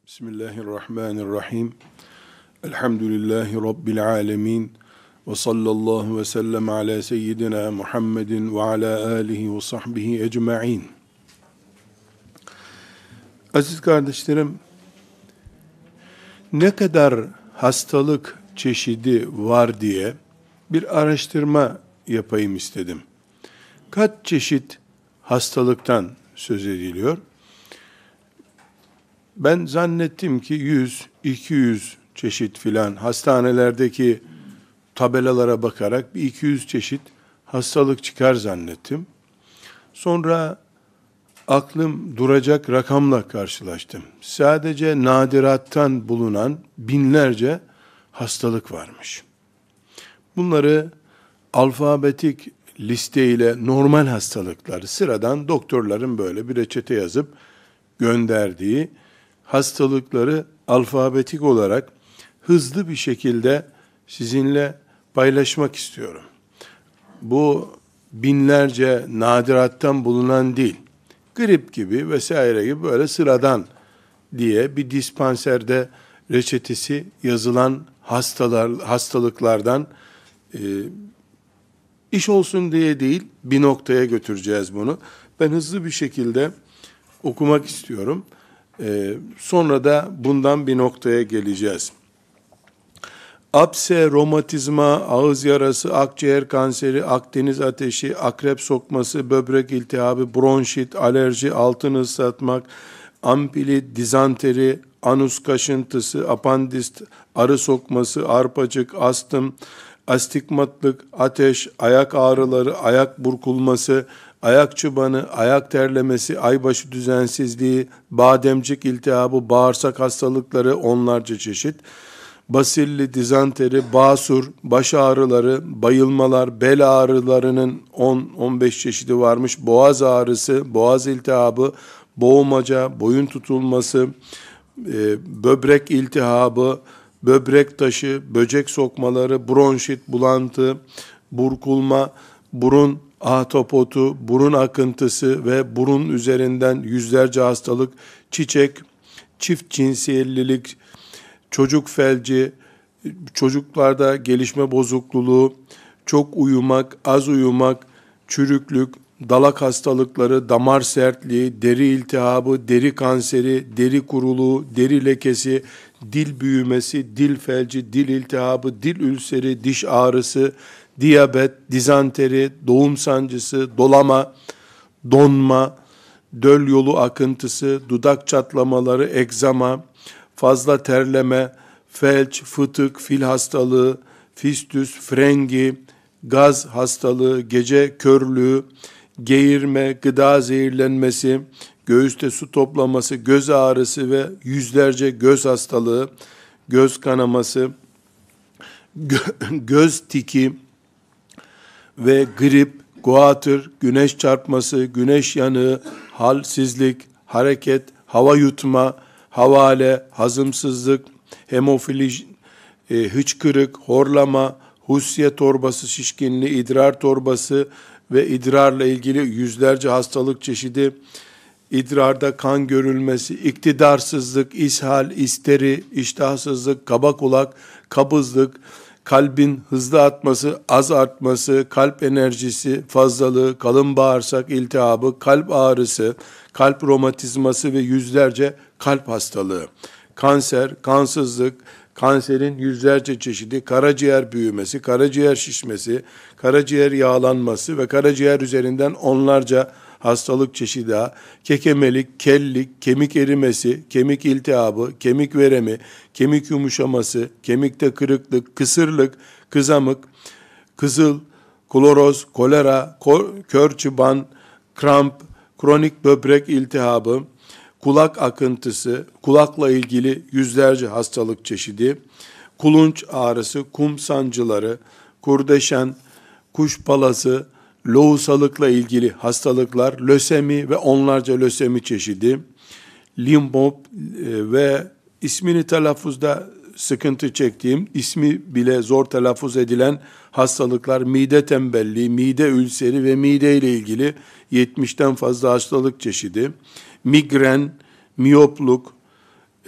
Bismillahirrahmanirrahim. Elhamdülillahi Rabbil alemin. Ve sallallahu ve sellem ala seyyidina Muhammedin ve ala alihi ve sahbihi ecma'in. Aziz kardeşlerim, ne kadar hastalık çeşidi var diye bir araştırma yapayım istedim. Kaç çeşit hastalıktan söz ediliyor? Ben zannettim ki 100, 200 çeşit filan hastanelerdeki tabelalara bakarak bir 200 çeşit hastalık çıkar zannettim. Sonra aklım duracak rakamla karşılaştım. Sadece nadirattan bulunan binlerce hastalık varmış. Bunları alfabetik listeyle normal hastalıklar, sıradan doktorların böyle bir reçete yazıp gönderdiği hastalıkları alfabetik olarak hızlı bir şekilde sizinle paylaşmak istiyorum. Bu binlerce nadirattan bulunan değil, grip gibi vesaire gibi böyle sıradan diye bir dispanserde reçetesi yazılan hastalıklardan iş olsun diye değil, bir noktaya götüreceğiz bunu. Ben hızlı bir şekilde okumak istiyorum. Sonra da bundan bir noktaya geleceğiz. Apse, romatizma, ağız yarası, akciğer kanseri, Akdeniz ateşi, akrep sokması, böbrek iltihabı, bronşit, alerji, altın ıslatmak, ampili, dizanteri, anus kaşıntısı, apandist, arı sokması, arpacık, astım, astigmatlık, ateş, ayak ağrıları, ayak burkulması, ayak çıbanı, ayak terlemesi, aybaşı düzensizliği, bademcik iltihabı, bağırsak hastalıkları onlarca çeşit, basilli, dizanteri, basur, baş ağrıları, bayılmalar, bel ağrılarının 10-15 çeşidi varmış, boğaz ağrısı, boğaz iltihabı, boğmaca, boyun tutulması, böbrek iltihabı, böbrek taşı, böcek sokmaları, bronşit, bulantı, burkulma, burun ahtapotu, burun akıntısı ve burun üzerinden yüzlerce hastalık, çiçek, çift cinsiyetlilik, çocuk felci, çocuklarda gelişme bozukluğu, çok uyumak, az uyumak, çürüklük, dalak hastalıkları, damar sertliği, deri iltihabı, deri kanseri, deri kuruluğu, deri lekesi, dil büyümesi, dil felci, dil iltihabı, dil ülseri, diş ağrısı, diyabet, dizanteri, doğum sancısı, dolama, donma, döl yolu akıntısı, dudak çatlamaları, egzama, fazla terleme, felç, fıtık, fil hastalığı, fistüs, frengi, gaz hastalığı, gece körlüğü, geğirme, gıda zehirlenmesi, göğüste su toplaması, göz ağrısı ve yüzlerce göz hastalığı, göz kanaması, göz tiki ve grip, guatr, güneş çarpması, güneş yanığı, halsizlik, hareket, hava yutma, havale, hazımsızlık, hemofili, hıçkırık, horlama, hussiye torbası şişkinliği, idrar torbası ve idrarla ilgili yüzlerce hastalık çeşidi, idrarda kan görülmesi, iktidarsızlık, ishal, isteri, iştahsızlık, kaba kulak, kabızlık, kalbin hızlı atması, az artması, kalp enerjisi fazlalığı, kalın bağırsak iltihabı, kalp ağrısı, kalp romatizması ve yüzlerce kalp hastalığı, kanser, kansızlık, kanserin yüzlerce çeşidi, karaciğer büyümesi, karaciğer şişmesi, karaciğer yağlanması ve karaciğer üzerinden onlarca hastalık çeşidi daha, kekemelik, kellik, kemik erimesi, kemik iltihabı, kemik veremi, kemik yumuşaması, kemikte kırıklık, kısırlık, kızamık, kızıl, kloroz, kolera, kör çıban, kramp, kronik böbrek iltihabı, kulak akıntısı, kulakla ilgili yüzlerce hastalık çeşidi, kulunç ağrısı, kum sancıları, kurdeşen, kuş palası, lohusalıkla ilgili hastalıklar, lösemi ve onlarca lösemi çeşidi, limfom ve ismini telaffuzda sıkıntı çektiğim, ismi bile zor telaffuz edilen hastalıklar, mide tembelliği, mide ülseri ve mide ile ilgili 70'ten fazla hastalık çeşidi, migren, miyopluk,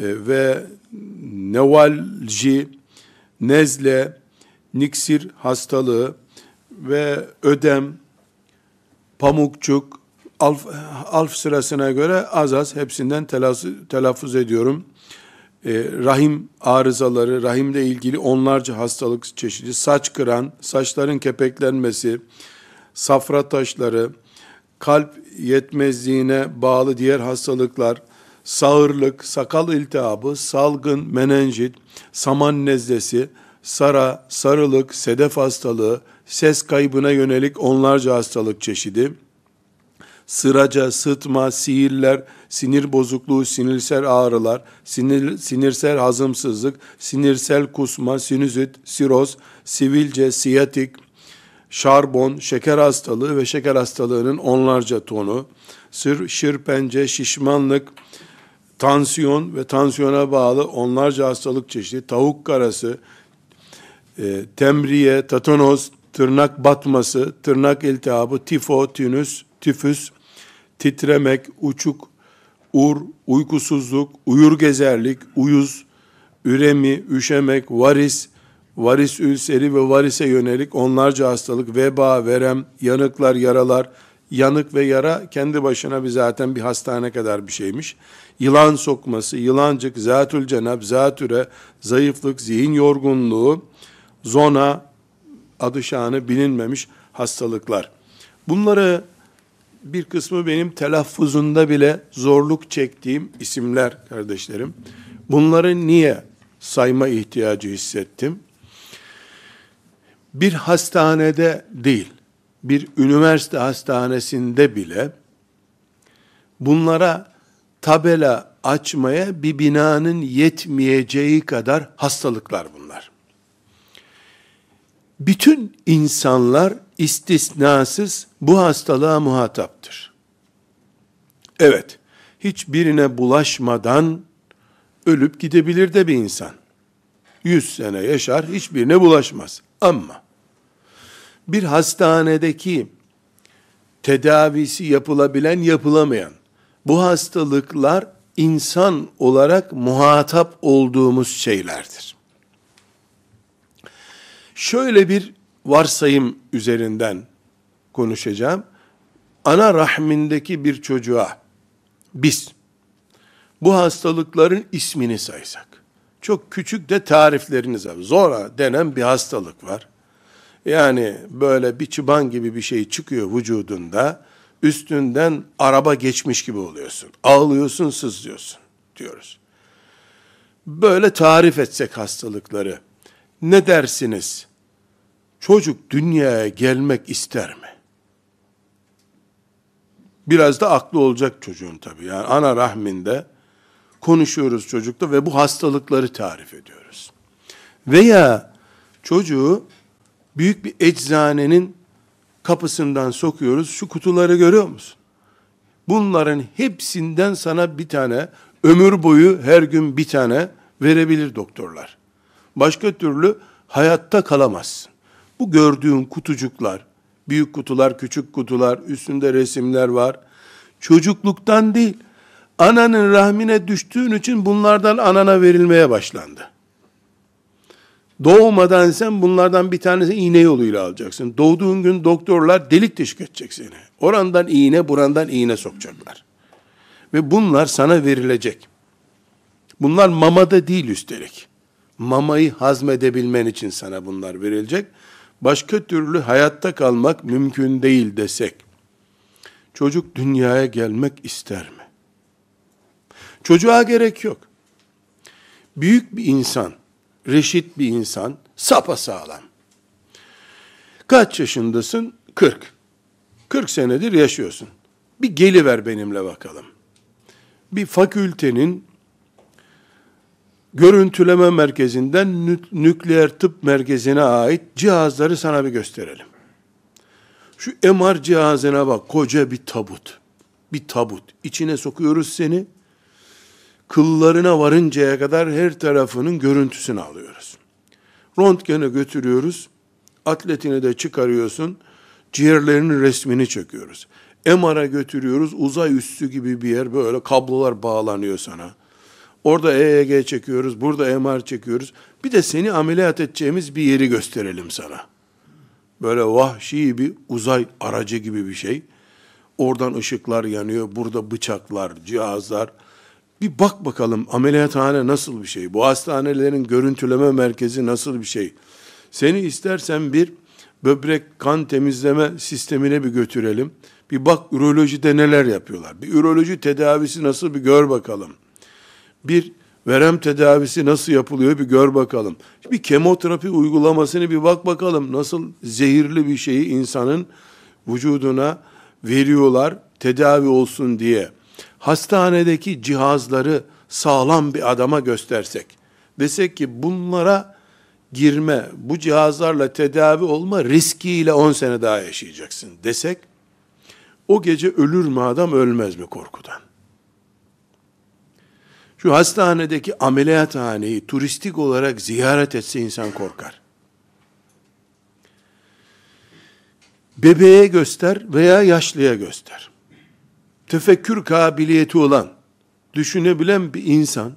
ve nevalji, nezle, niksir hastalığı ve ödem, pamukçuk, alf sırasına göre az az hepsinden telaffuz ediyorum. Rahim arızaları, rahimle ilgili onlarca hastalık çeşidi, saç kıran, saçların kepeklenmesi, safra taşları, kalp yetmezliğine bağlı diğer hastalıklar, sağırlık, sakal iltihabı, salgın, menenjit, saman nezlesi, sara, sarılık, sedef hastalığı, ses kaybına yönelik onlarca hastalık çeşidi, sıraca, sıtma, sihirler, sinir bozukluğu, sinirsel ağrılar, sinirsel hazımsızlık, sinirsel kusma, sinüzit, siroz, sivilce, siyatik, şarbon, şeker hastalığı ve şeker hastalığının onlarca tonu, şirpence, şişmanlık, tansiyon ve tansiyona bağlı onlarca hastalık çeşidi, tavuk karası, temriye, tetanoz, tırnak batması, tırnak iltihabı, tifo, tifüs, titremek, uçuk, uykusuzluk, uyur gezerlik, uyuz, üremi, üşemek, varis ülseri ve varise yönelik onlarca hastalık, veba, verem, yanıklar, yaralar, yanık ve yara kendi başına zaten bir hastane kadar bir şeymiş. Yılan sokması, yılancık, zatül cenab, zatüre, zayıflık, zihin yorgunluğu, zona, adı şanı bilinmemiş hastalıklar. Bunları bir kısmı benim telaffuzunda bile zorluk çektiğim isimler kardeşlerim. Bunları niye sayma ihtiyacı hissettim? Bir hastanede değil, bir üniversite hastanesinde bile bunlara tabela açmaya bir binanın yetmeyeceği kadar hastalıklar bunlar. Bütün insanlar istisnasız bu hastalığa muhataptır. Evet, hiçbirine bulaşmadan ölüp gidebilir de bir insan. 100 sene yaşar, hiçbirine bulaşmaz. Ama bir hastanedeki tedavisi yapılabilen, yapılamayan bu hastalıklar insan olarak muhatap olduğumuz şeylerdir. Şöyle bir varsayım üzerinden konuşacağım. Ana rahmindeki bir çocuğa biz bu hastalıkların ismini saysak, çok küçük de tarifleriniz var. Zora denen bir hastalık var. Yani böyle bir çıban gibi bir şey çıkıyor vücudunda, üstünden araba geçmiş gibi oluyorsun. Ağlıyorsun, sızlıyorsun diyoruz. Böyle tarif etsek hastalıkları, ne dersiniz? Çocuk dünyaya gelmek ister mi? Biraz da aklı olacak çocuğun tabii. Yani ana rahminde konuşuyoruz çocukla ve bu hastalıkları tarif ediyoruz. Veya çocuğu büyük bir eczanenin kapısından sokuyoruz. Şu kutuları görüyor musun? Bunların hepsinden sana bir tane, ömür boyu her gün bir tane verebilir doktorlar. Başka türlü hayatta kalamazsın. Bu gördüğün kutucuklar, büyük kutular, küçük kutular, üstünde resimler var. Çocukluktan değil, ananın rahmine düştüğün için bunlardan anana verilmeye başlandı. Doğmadan sen bunlardan bir tanesi iğne yoluyla alacaksın. Doğduğun gün doktorlar delik deşik edecek seni. Orandan iğne, burandan iğne sokacaklar. Ve bunlar sana verilecek. Bunlar mamada değil üstelik. Mamayı hazmedebilmen için sana bunlar verilecek. Başka türlü hayatta kalmak mümkün değil desek, çocuk dünyaya gelmek ister mi? Çocuğa gerek yok. Büyük bir insan, reşit bir insan, sapasağlam. Kaç yaşındasın? 40. 40 senedir yaşıyorsun. Bir geliver benimle bakalım. Bir fakültenin görüntüleme merkezinden nükleer tıp merkezine ait cihazları sana bir gösterelim. Şu MR cihazına bak, koca bir tabut. Bir tabut. İçine sokuyoruz seni. Kıllarına varıncaya kadar her tarafının görüntüsünü alıyoruz. Röntgene götürüyoruz. Atletini de çıkarıyorsun. Ciğerlerinin resmini çekiyoruz. MR'a götürüyoruz. Uzay üssü gibi bir yer, böyle kablolar bağlanıyor sana. Orada EEG çekiyoruz, burada MR çekiyoruz. Bir de seni ameliyat edeceğimiz bir yeri gösterelim sana. Böyle vahşi bir uzay aracı gibi bir şey. Oradan ışıklar yanıyor, burada bıçaklar, cihazlar. Bir bak bakalım ameliyathane nasıl bir şey? Bu hastanelerin görüntüleme merkezi nasıl bir şey? Seni istersen bir böbrek kan temizleme sistemine bir götürelim. Bir bak ürolojide neler yapıyorlar. Bir üroloji tedavisi nasıl bir gör bakalım. Bir verem tedavisi nasıl yapılıyor bir gör bakalım. Bir kemoterapi uygulamasını bir bak bakalım. Nasıl zehirli bir şeyi insanın vücuduna veriyorlar tedavi olsun diye. Hastanedeki cihazları sağlam bir adama göstersek, desek ki bunlara girme, bu cihazlarla tedavi olma riskiyle 10 sene daha yaşayacaksın desek, o gece ölür mü adam, ölmez mi korkudan? Şu hastanedeki ameliyathaneyi turistik olarak ziyaret etse insan korkar. Bebeğe göster veya yaşlıya göster. Tefekkür kabiliyeti olan, düşünebilen bir insan,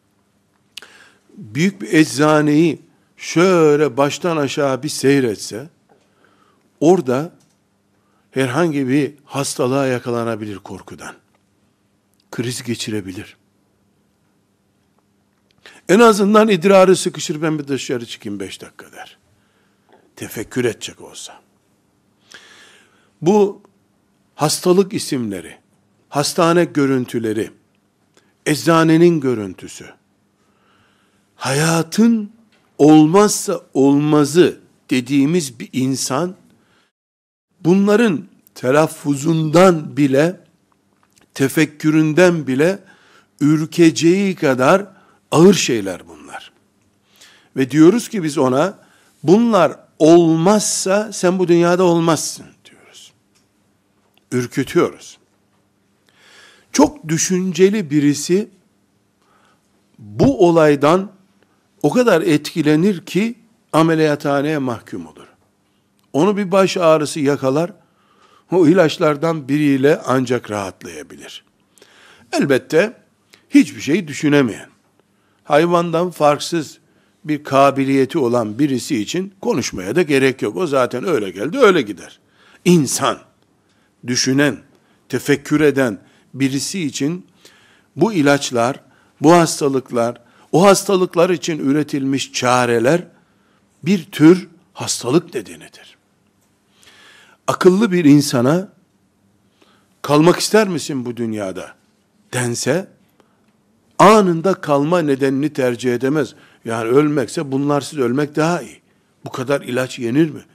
büyük bir eczaneyi şöyle baştan aşağı bir seyretse, orada herhangi bir hastalığa yakalanabilir korkudan. Kriz geçirebilir. En azından idrarı sıkışır, ben bir dışarı çıkayım 5 dakika der. Tefekkür edecek olsa. Bu hastalık isimleri, hastane görüntüleri, eczanenin görüntüsü, hayatın olmazsa olmazı dediğimiz bir insan, bunların telaffuzundan bile, tefekküründen bile ürkeceği kadar ağır şeyler bunlar. Ve diyoruz ki biz ona, bunlar olmazsa sen bu dünyada olmazsın diyoruz. Ürkütüyoruz. Çok düşünceli birisi bu olaydan o kadar etkilenir ki ameliyathaneye mahkum olur. Onu bir baş ağrısı yakalar, o ilaçlardan biriyle ancak rahatlayabilir. Elbette hiçbir şey düşünemeyen, hayvandan farksız bir kabiliyeti olan birisi için konuşmaya da gerek yok. O zaten öyle geldi, öyle gider. İnsan, düşünen, tefekkür eden birisi için bu ilaçlar, bu hastalıklar, o hastalıklar için üretilmiş çareler bir tür hastalık nedenidir. Akıllı bir insana kalmak ister misin bu dünyada dense, anında kalma nedenini tercih edemez. Yani ölmekse bunlarsız ölmek daha iyi. Bu kadar ilaç yenir mi?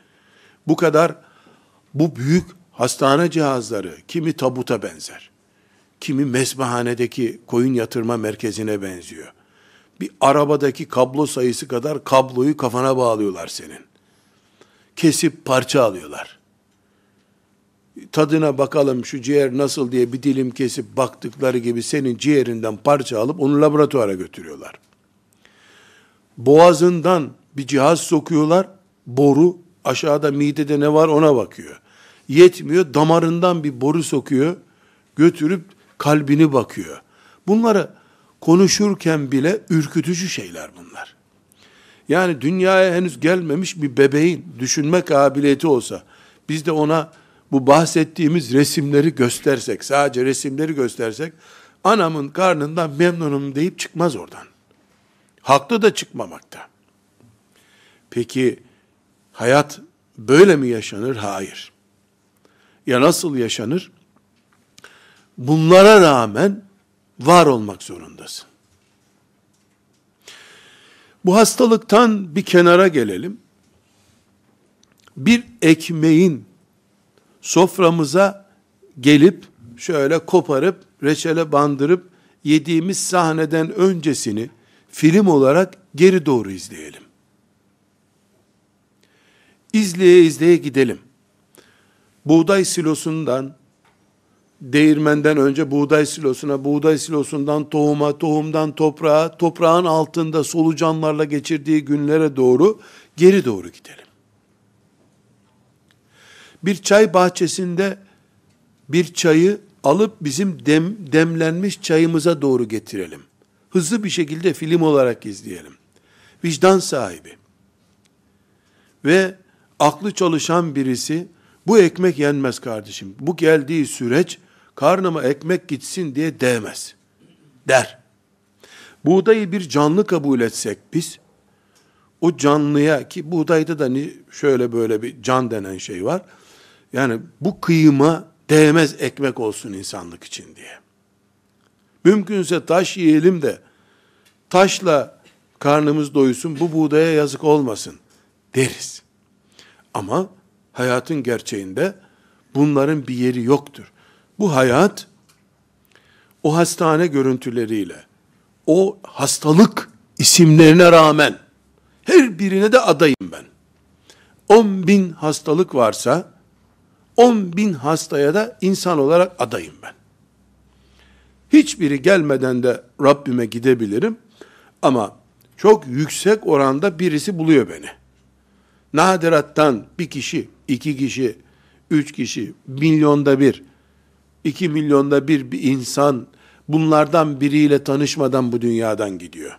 Bu büyük hastane cihazları kimi tabuta benzer. Kimi mezbahanedeki koyun yatırma merkezine benziyor. Bir arabadaki kablo sayısı kadar kabloyu kafana bağlıyorlar senin. Kesip parça alıyorlar. Tadına bakalım şu ciğer nasıl diye bir dilim kesip baktıkları gibi senin ciğerinden parça alıp onu laboratuvara götürüyorlar. Boğazından bir cihaz sokuyorlar, boru, aşağıda midede ne var ona bakıyor. Yetmiyor, damarından bir boru sokuyor, götürüp kalbini bakıyor. Bunları konuşurken bile ürkütücü şeyler bunlar. Yani dünyaya henüz gelmemiş bir bebeğin düşünme kabiliyeti olsa, biz de ona bu bahsettiğimiz resimleri göstersek, sadece resimleri göstersek, anamın karnından memnunum deyip çıkmaz oradan. Haklı da çıkmamakta. Peki hayat böyle mi yaşanır? Hayır. Ya nasıl yaşanır? Bunlara rağmen var olmak zorundasın. Bu hastalıktan bir kenara gelelim. Bir ekmeğin soframıza gelip şöyle koparıp reçele bandırıp yediğimiz sahneden öncesini film olarak geri doğru izleyelim. İzleye izleye gidelim. Buğday silosundan, değirmenden önce buğday silosuna, buğday silosundan tohuma, tohumdan toprağa, toprağın altında solucanlarla geçirdiği günlere doğru geri doğru gidelim. Bir çay bahçesinde bir çayı alıp bizim demlenmiş çayımıza doğru getirelim. hızlı bir şekilde film olarak izleyelim. Vicdan sahibi ve aklı çalışan birisi, bu ekmek yenmez kardeşim, bu geldiği süreç karnıma ekmek gitsin diye değmez der. Buğdayı bir canlı kabul etsek biz, o canlıya, ki buğdayda da şöyle böyle bir can denen şey var, yani bu kıyıma değmez ekmek olsun insanlık için diye. Mümkünse taş yiyelim de taşla karnımız doysun, bu buğdaya yazık olmasın deriz. Ama hayatın gerçeğinde bunların bir yeri yoktur. Bu hayat o hastane görüntüleriyle, o hastalık isimlerine rağmen her birine de adayım ben. 10.000 hastalık varsa 10.000 hastaya da insan olarak adayım ben. Hiçbiri gelmeden de Rabbime gidebilirim ama çok yüksek oranda birisi buluyor beni. Nadirattan bir kişi, 2 kişi, 3 kişi, milyonda bir, 2 milyonda bir insan bunlardan biriyle tanışmadan bu dünyadan gidiyor.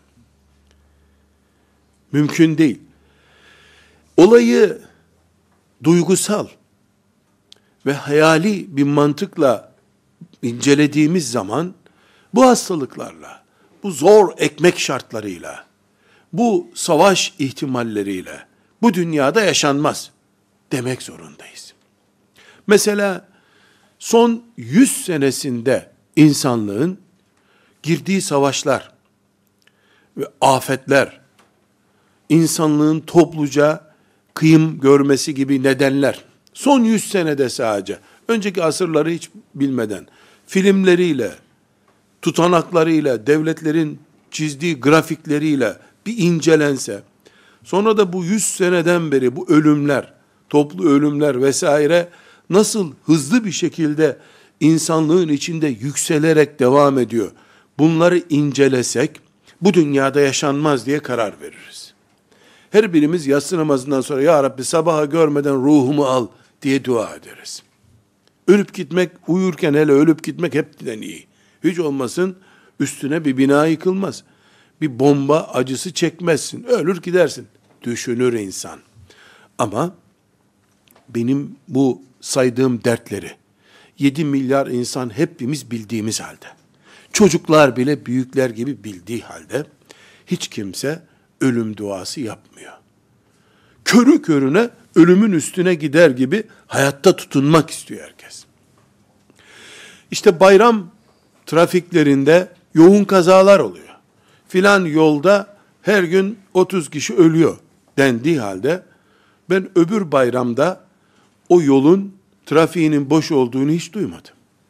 Mümkün değil. Olayı duygusal ve hayali bir mantıkla incelediğimiz zaman bu hastalıklarla, bu zor ekmek şartlarıyla, bu savaş ihtimalleriyle bu dünyada yaşanmaz demek zorundayız. Mesela son 100 senesinde insanlığın girdiği savaşlar ve afetler, insanlığın topluca kıyım görmesi gibi nedenler, son 100 senede sadece, önceki asırları hiç bilmeden, filmleriyle, tutanaklarıyla, devletlerin çizdiği grafikleriyle bir incelense, sonra da bu 100 seneden beri bu ölümler, toplu ölümler vesaire nasıl hızlı bir şekilde insanlığın içinde yükselerek devam ediyor, bunları incelesek, bu dünyada yaşanmaz diye karar veririz. Her birimiz yatsı namazından sonra, ya Rabbi sabaha görmeden ruhumu al diye dua ederiz. Ölüp gitmek, uyurken hele ölüp gitmek hepten iyi. Hiç olmasın üstüne bir bina yıkılmaz. Bir bomba acısı çekmezsin. Ölür gidersin. Düşünür insan. Ama benim bu saydığım dertleri 7 milyar insan hepimiz bildiğimiz halde, çocuklar bile büyükler gibi bildiği halde hiç kimse ölüm duası yapmıyor. Körü körüne ölümün üstüne gider gibi hayatta tutunmak istiyor herkes. İşte bayram trafiklerinde yoğun kazalar oluyor. Filan yolda her gün 30 kişi ölüyor dendiği halde ben öbür bayramda o yolun trafiğinin boş olduğunu hiç duymadım.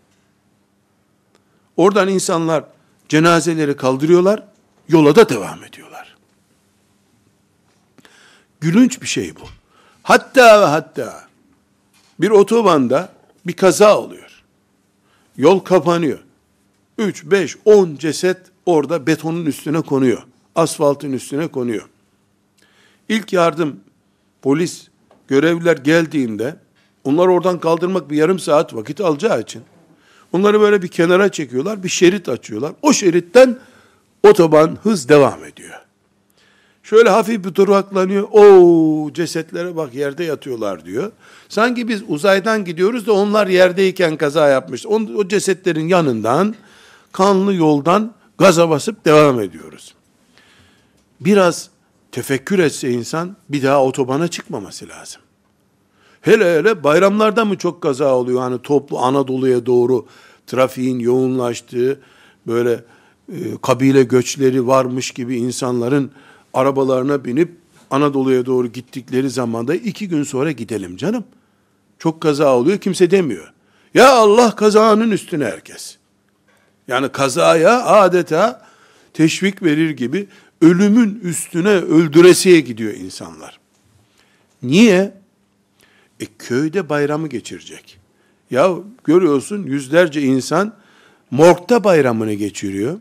Oradan insanlar cenazeleri kaldırıyorlar, yola da devam ediyorlar. Gülünç bir şey bu. Hatta ve hatta bir otobanda bir kaza oluyor. Yol kapanıyor. 3, 5, 10 ceset orada betonun üstüne konuyor. Asfaltın üstüne konuyor. İlk yardım polis görevliler geldiğinde onları oradan kaldırmak bir yarım saat vakit alacağı için onları böyle bir kenara çekiyorlar, bir şerit açıyorlar. O şeritten otoban hız devam ediyor. Şöyle hafif bir duraklanıyor. O cesetlere bak yerde yatıyorlar diyor. Sanki biz uzaydan gidiyoruz da onlar yerdeyken kaza yapmış. O cesetlerin yanından kanlı yoldan gaza basıp devam ediyoruz. Biraz tefekkür etse insan bir daha otobana çıkmaması lazım. Hele hele bayramlarda mı çok kaza oluyor? Hani toplu Anadolu'ya doğru trafiğin yoğunlaştığı, böyle kabile göçleri varmış gibi insanların arabalarına binip Anadolu'ya doğru gittikleri zamanda 2 gün sonra gidelim canım. Çok kaza oluyor, kimse demiyor. Ya Allah kazanın üstüne herkes. Yani kazaya adeta teşvik verir gibi ölümün üstüne öldüresiye gidiyor insanlar. Niye? Köyde bayramı geçirecek. Ya görüyorsun yüzlerce insan morgda bayramını geçiriyor.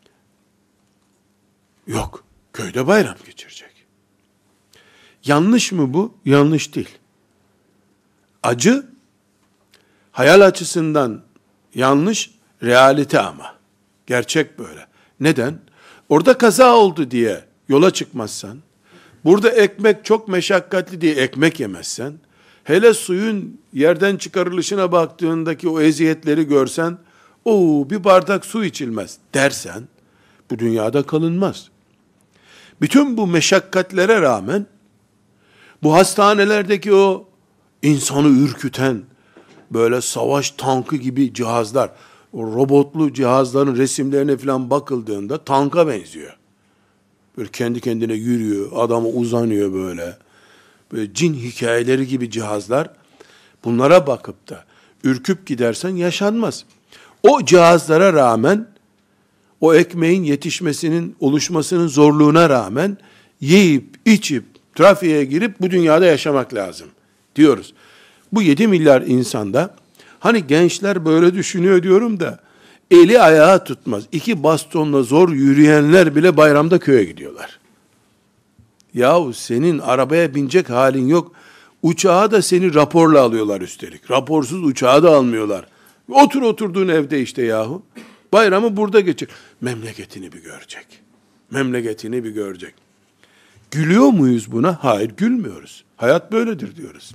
Yok, köyde bayram geçirecek. Yanlış mı bu? Yanlış değil. Acı, hayal açısından yanlış, realite ama. Gerçek böyle. Neden? orada kaza oldu diye yola çıkmazsan, burada ekmek çok meşakkatli diye ekmek yemezsen, hele suyun yerden çıkarılışına baktığındaki o eziyetleri görsen, bir bardak su içilmez dersen, bu dünyada kalınmaz. Bütün bu meşakkatlere rağmen, bu hastanelerdeki o insanı ürküten, böyle savaş tankı gibi cihazlar, o robotlu cihazların resimlerine falan bakıldığında tanka benziyor. Böyle kendi kendine yürüyor, adamı uzanıyor böyle. Böyle cin hikayeleri gibi cihazlar. Bunlara bakıp da ürküp gidersen yaşanmaz. O cihazlara rağmen, o ekmeğin yetişmesinin, oluşmasının zorluğuna rağmen yiyip, içip, trafiğe girip bu dünyada yaşamak lazım diyoruz. Bu 7 milyar insanda, hani gençler böyle düşünüyor diyorum da, eli ayağı tutmaz. 2 bastonla zor yürüyenler bile bayramda köye gidiyorlar. Yahu senin arabaya binecek halin yok. Uçağa da seni raporla alıyorlar üstelik. Raporsuz uçağa da almıyorlar. Otur oturduğun evde işte yahu. Bayramı burada geçir. Memleketini bir görecek. Memleketini bir görecek. Gülüyor muyuz buna? Hayır, gülmüyoruz. Hayat böyledir diyoruz.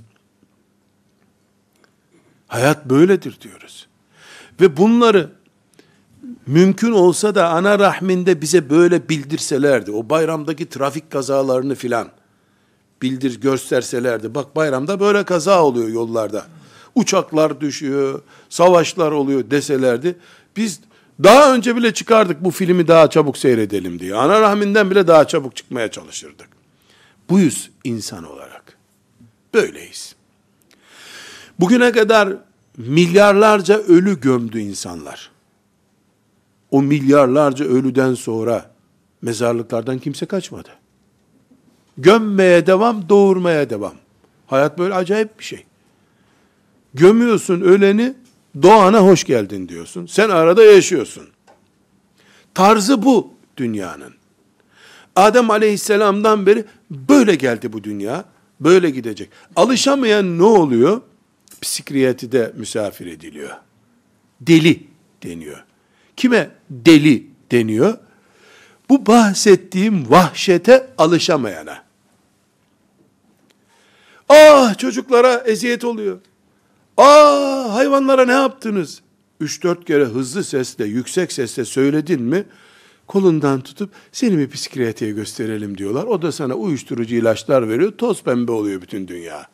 Hayat böyledir diyoruz. Ve bunları mümkün olsa da ana rahminde bize böyle bildirselerdi, o bayramdaki trafik kazalarını filan gösterselerdi. Bak bayramda böyle kaza oluyor yollarda. Uçaklar düşüyor, savaşlar oluyor deselerdi. Biz daha önce bile çıkardık bu filmi daha çabuk seyredelim diye. Ana rahminden bile daha çabuk çıkmaya çalışırdık. Buyuz insan olarak. Böyleyiz. Bugüne kadar milyarlarca ölü gömdü insanlar. O milyarlarca ölüden sonra mezarlıklardan kimse kaçmadı. Gömmeye devam, doğurmaya devam. Hayat böyle acayip bir şey. Gömüyorsun öleni, doğana hoş geldin diyorsun. Sen arada yaşıyorsun. Tarzı bu dünyanın. Adem aleyhisselamdan beri böyle geldi bu dünya. Böyle gidecek. Alışamayan ne oluyor? Psikiyatride misafir ediliyor. Deli deniyor. Kime deli deniyor? Bu bahsettiğim vahşete alışamayana. Çocuklara eziyet oluyor. Hayvanlara ne yaptınız? 3-4 kere hızlı sesle, yüksek sesle söyledin mi, kolundan tutup seni bir psikiyatriye gösterelim diyorlar. O da sana uyuşturucu ilaçlar veriyor. Toz pembe oluyor bütün dünya.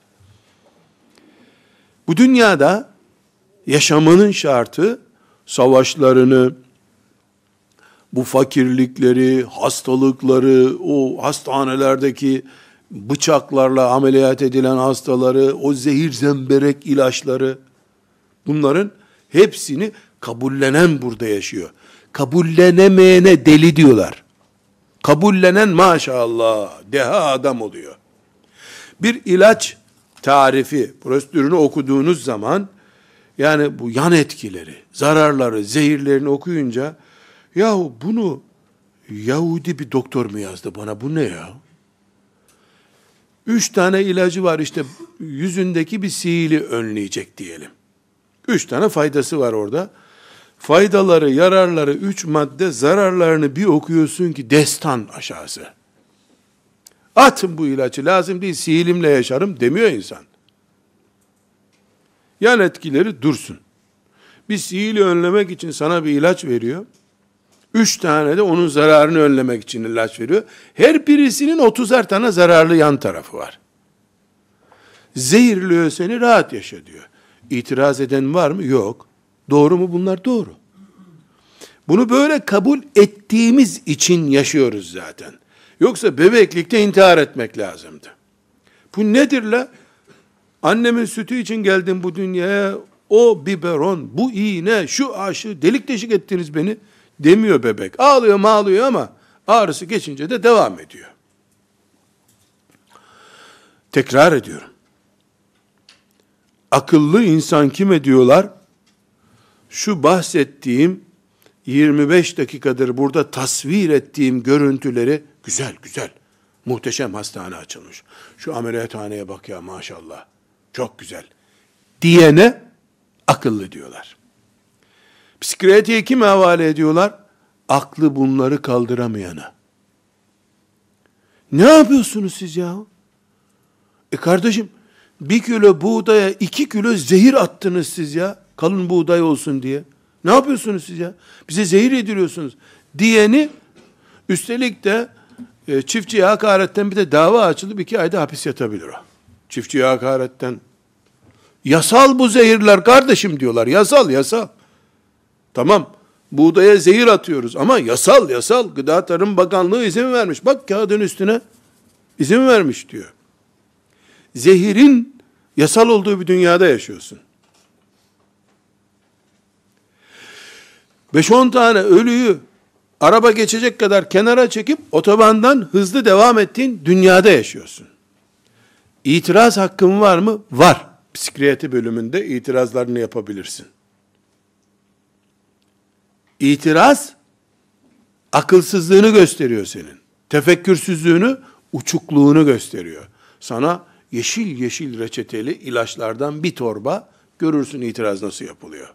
Bu dünyada yaşamanın şartı savaşlarını, bu fakirlikleri, hastalıkları, o hastanelerdeki bıçaklarla ameliyat edilen hastaları, o zehir zemberek ilaçları, bunların hepsini kabullenen burada yaşıyor. Kabullenemeyene deli diyorlar. Kabullenen maşallah deha adam oluyor. Bir ilaç tarifi, prosedürünü okuduğunuz zaman, yani bu yan etkileri, zararları, zehirlerini okuyunca, yahu bunu Yahudi bir doktor mu yazdı bana, bu ne ya? 3 tane ilacı var işte, yüzündeki bir sihiri önleyecek diyelim. 3 tane faydası var orada. Faydaları, yararları 3 madde, zararlarını bir okuyorsun ki destan aşağısı. Atın bu ilacı, lazım değil, sihirimle yaşarım demiyor insan. Yan etkileri dursun. Bir sihiri önlemek için sana bir ilaç veriyor. 3 tane de onun zararını önlemek için ilaç veriyor. Her birisinin 30'ar tane zararlı yan tarafı var. Zehirliyor seni, rahat yaşa diyor. İtiraz eden var mı? Yok. Doğru mu bunlar? Doğru. Bunu böyle kabul ettiğimiz için yaşıyoruz zaten. Yoksa bebeklikte intihar etmek lazımdı. Bu nedir la? Annemin sütü için geldim bu dünyaya, o biberon, bu iğne, şu aşı, delik deşik ettiniz beni demiyor bebek. Ağlıyor ama ağrısı geçince de devam ediyor. Tekrar ediyorum. Akıllı insan kime diyorlar? Şu bahsettiğim 25 dakikadır burada tasvir ettiğim görüntüleri, güzel, muhteşem hastane açılmış. Şu ameliyathaneye bak ya maşallah, çok güzel diyene akıllı diyorlar. Psikiyatriye kime havale ediyorlar? aklı bunları kaldıramayana. Ne yapıyorsunuz siz ya? Kardeşim, 1 kilo buğdaya 2 kilo zehir attınız siz ya. Kalın buğday olsun diye. Ne yapıyorsunuz siz ya? Bize zehir ediliyorsunuz diyeni, üstelik de çiftçiye hakaretten bir de dava açılıp 2 ayda hapis yatabilir o. Çiftçiye hakaretten. Yasal bu zehirler kardeşim diyorlar. Yasal. Tamam. Buğdaya zehir atıyoruz ama yasal. Gıda Tarım Bakanlığı izin vermiş. Bak kağıdın üstüne izin vermiş diyor. Zehirin yasal olduğu bir dünyada yaşıyorsun. 5-10 tane ölüyü araba geçecek kadar kenara çekip otobandan hızlı devam ettiğin dünyada yaşıyorsun. İtiraz hakkın var mı? Var. Psikiyatri bölümünde itirazlarını yapabilirsin. İtiraz, akılsızlığını gösteriyor senin. Tefekkürsüzlüğünü, uçukluğunu gösteriyor. Sana yeşil reçeteli ilaçlardan bir torba, görürsün itiraz nasıl yapılıyor.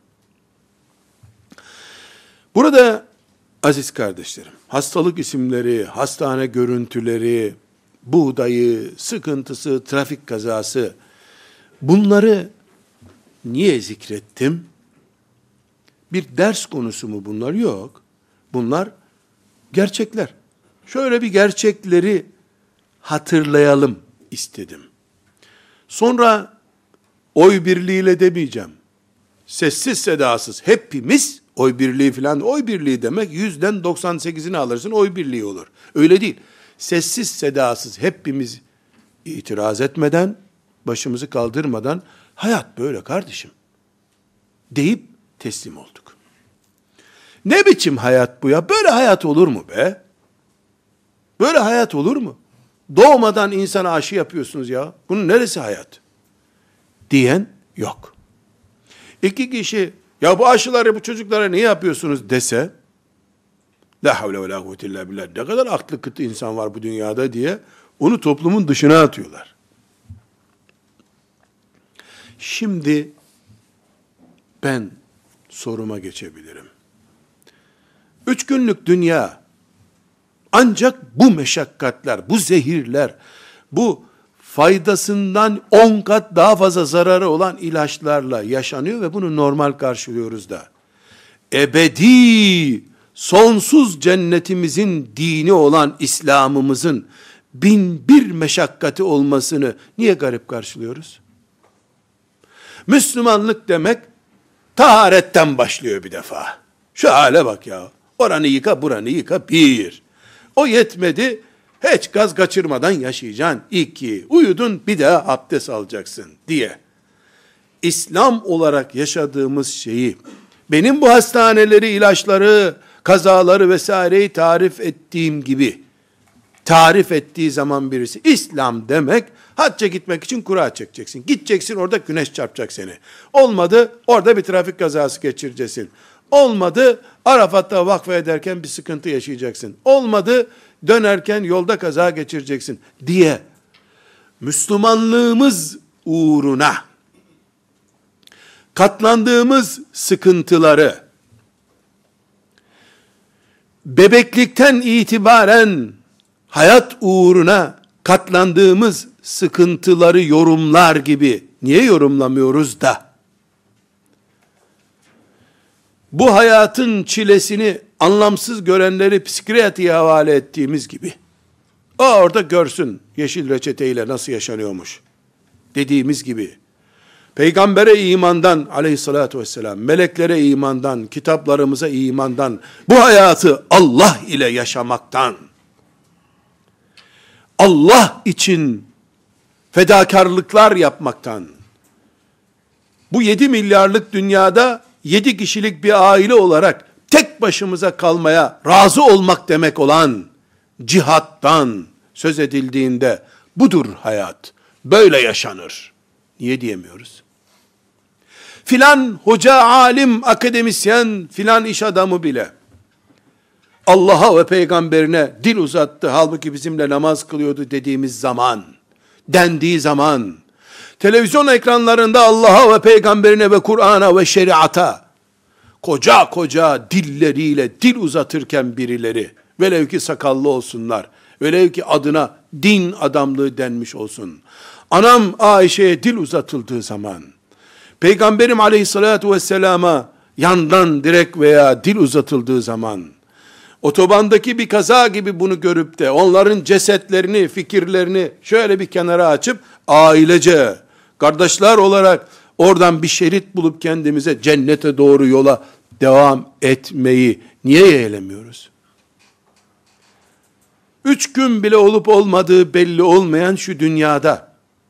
Burada aziz kardeşlerim, hastalık isimleri, hastane görüntüleri, buğdayı, sıkıntısı, trafik kazası, bunları niye zikrettim? Bir ders konusu mu bunlar? Yok. Bunlar gerçekler. Şöyle bir gerçekleri hatırlayalım istedim. Sonra oy birliğiyle demeyeceğim. Sessiz sedasız hepimiz oy birliği falan, oy birliği demek 100'den 98'ini alırsın oy birliği olur. Öyle değil. Sessiz sedasız hepimiz itiraz etmeden, başımızı kaldırmadan hayat böyle kardeşim deyip teslim olduk. Ne biçim hayat bu ya? Böyle hayat olur mu be? Böyle hayat olur mu? Doğmadan insana aşı yapıyorsunuz ya. Bunun neresi hayat? Diyen yok. 2 kişi ya bu aşıları bu çocuklara niye yapıyorsunuz dese, la havle ve la kuvvete illa billah, ne kadar aklı kıt insan var bu dünyada diye onu toplumun dışına atıyorlar. Şimdi ben soruma geçebilirim. 3 günlük dünya ancak bu meşakkatler, bu zehirler, bu faydasından 10 kat daha fazla zararı olan ilaçlarla yaşanıyor ve bunu normal karşılıyoruz da. Ebedi, sonsuz cennetimizin dini olan İslam'ımızın 1001 meşakkati olmasını niye garip karşılıyoruz? Müslümanlık demek taharetten başlıyor bir defa. Şu hale bak ya. Oranı yıka, buranı yıka. 1. O yetmedi. Hiç gaz kaçırmadan yaşayacaksın. 2. Uyudun, bir daha abdest alacaksın diye. İslam olarak yaşadığımız şeyi, benim bu hastaneleri, ilaçları, kazaları vesaireyi tarif ettiğim gibi tarif ettiği zaman birisi, İslam demek, hacca gitmek için kura çekeceksin. Gideceksin, orada güneş çarpacak seni. Olmadı, orada bir trafik kazası geçireceksin. Olmadı, Arafat'ta vakfe ederken bir sıkıntı yaşayacaksın. Olmadı, dönerken yolda kaza geçireceksin diye Müslümanlığımız uğruna katlandığımız sıkıntıları, bebeklikten itibaren hayat uğruna katlandığımız sıkıntıları yorumlar gibi niye yorumlamıyoruz da bu hayatın çilesini anlamsız görenleri psikiyatriye havale ettiğimiz gibi o orada görsün yeşil reçeteyle nasıl yaşanıyormuş dediğimiz gibi peygambere imandan aleyhissalatü vesselam, meleklere imandan, kitaplarımıza imandan, bu hayatı Allah ile yaşamaktan, Allah için fedakarlıklar yapmaktan, bu 7 milyarlık dünyada 7 kişilik bir aile olarak tek başımıza kalmaya razı olmak demek olan cihattan söz edildiğinde budur hayat, böyle yaşanır. Niye diyemiyoruz? Filan hoca, alim, akademisyen, filan iş adamı bile Allah'a ve peygamberine dil uzattı, halbuki bizimle namaz kılıyordu dediğimiz zaman, dendiği zaman, televizyon ekranlarında Allah'a ve peygamberine ve Kur'an'a ve şeriata koca koca dilleriyle dil uzatırken birileri, velev ki sakallı olsunlar, velev ki adına din adamlığı denmiş olsun, anam Ayşe'ye dil uzatıldığı zaman, Peygamberim aleyhissalatu vesselama yandan direkt veya dil uzatıldığı zaman, otobandaki bir kaza gibi bunu görüp de onların cesetlerini, fikirlerini şöyle bir kenara açıp ailece, kardeşler olarak oradan bir şerit bulup kendimize cennete doğru yola devam etmeyi niye yeğlemiyoruz? 3 gün bile olup olmadığı belli olmayan şu dünyada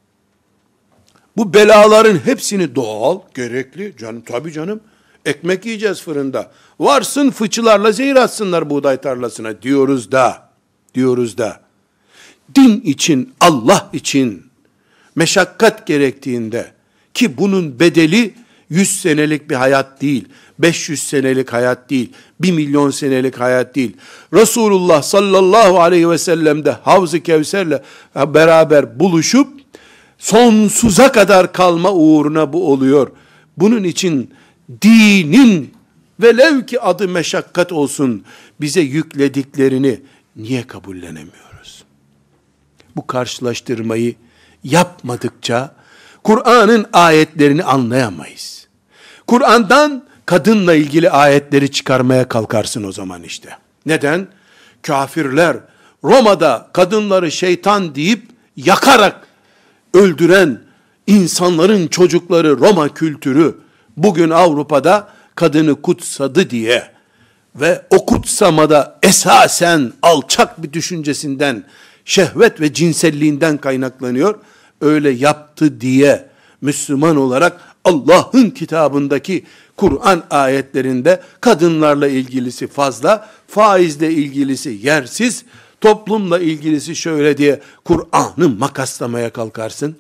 bu belaların hepsini doğal, gerekli, canım tabii canım, ekmek yiyeceğiz fırında. Varsın fıçılarla zehir atsınlar buğday tarlasına diyoruz da, din için, Allah için meşakkat gerektiğinde, ki bunun bedeli 100 senelik bir hayat değil, 500 senelik hayat değil, 1 milyon senelik hayat değil. Resulullah sallallahu aleyhi ve sellem de Havz-ı Kevser'le beraber buluşup, sonsuza kadar kalma uğruna bu oluyor. Bunun için dinin velev ki adı meşakkat olsun bize yüklediklerini niye kabullenemiyoruz? Bu karşılaştırmayı yapmadıkça Kur'an'ın ayetlerini anlayamayız. Kur'an'dan kadınla ilgili ayetleri çıkarmaya kalkarsın o zaman işte. Neden? Kafirler Roma'da kadınları şeytan deyip yakarak öldüren insanların çocukları Roma kültürü bugün Avrupa'da kadını kutsadı diye ve o kutsamada esasen alçak bir düşüncesinden, şehvet ve cinselliğinden kaynaklanıyor. Öyle yaptı diye Müslüman olarak Allah'ın kitabındaki Kur'an ayetlerinde kadınlarla ilgilisi fazla, faizle ilgilisi yersiz, toplumla ilgilisi şöyle diye Kur'an'ı makaslamaya kalkarsın.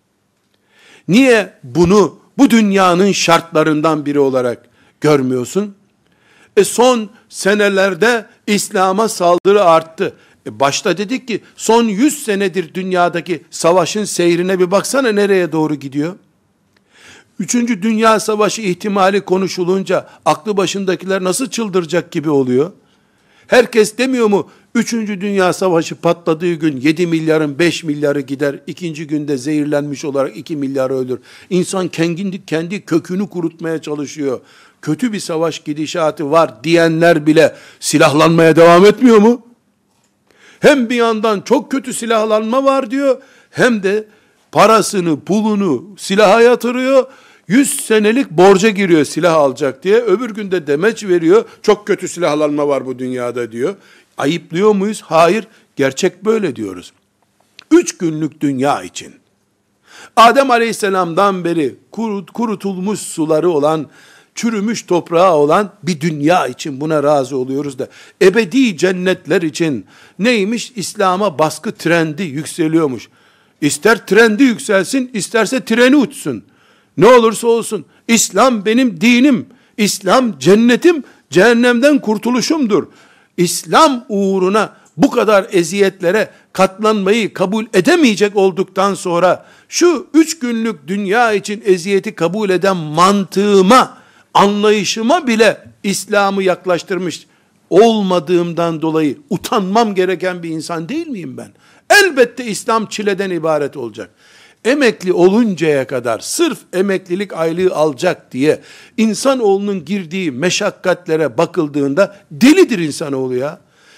Niye bunu bu dünyanın şartlarından biri olarak görmüyorsun? Son senelerde İslam'a saldırı arttı. Başta dedik ki son 100 senedir dünyadaki savaşın seyrine bir baksana nereye doğru gidiyor? 3. Dünya Savaşı ihtimali konuşulunca aklı başındakiler nasıl çıldıracak gibi oluyor? Herkes demiyor mu 3. Dünya Savaşı patladığı gün 7 milyarın 5 milyarı gider, 2. günde zehirlenmiş olarak 2 milyar ölür. İnsan kendi kökünü kurutmaya çalışıyor. Kötü bir savaş gidişatı var diyenler bile silahlanmaya devam etmiyor mu? Hem bir yandan çok kötü silahlanma var diyor, hem de parasını, pulunu silaha yatırıyor, 100 senelik borca giriyor silah alacak diye, öbür günde demeç veriyor, çok kötü silahlanma var bu dünyada diyor. Ayıplıyor muyuz? Hayır, gerçek böyle diyoruz. 3 günlük dünya için, Adem Aleyhisselam'dan beri kurutulmuş suları olan, çürümüş toprağı olan bir dünya için buna razı oluyoruz da, ebedi cennetler için neymiş? İslam'a baskı trendi yükseliyormuş. İster trendi yükselsin, isterse treni uçsun. Ne olursa olsun, İslam benim dinim, İslam cennetim, cehennemden kurtuluşumdur. İslam uğruna bu kadar eziyetlere katlanmayı kabul edemeyecek olduktan sonra, şu 3 günlük dünya için eziyeti kabul eden mantığıma, anlayışıma bile İslam'ı yaklaştırmış olmadığımdan dolayı utanmam gereken bir insan değil miyim ben? Elbette İslam çileden ibaret olacak. Emekli oluncaya kadar sırf emeklilik aylığı alacak diye insanoğlunun girdiği meşakkatlere bakıldığında delidir insanoğlu ya.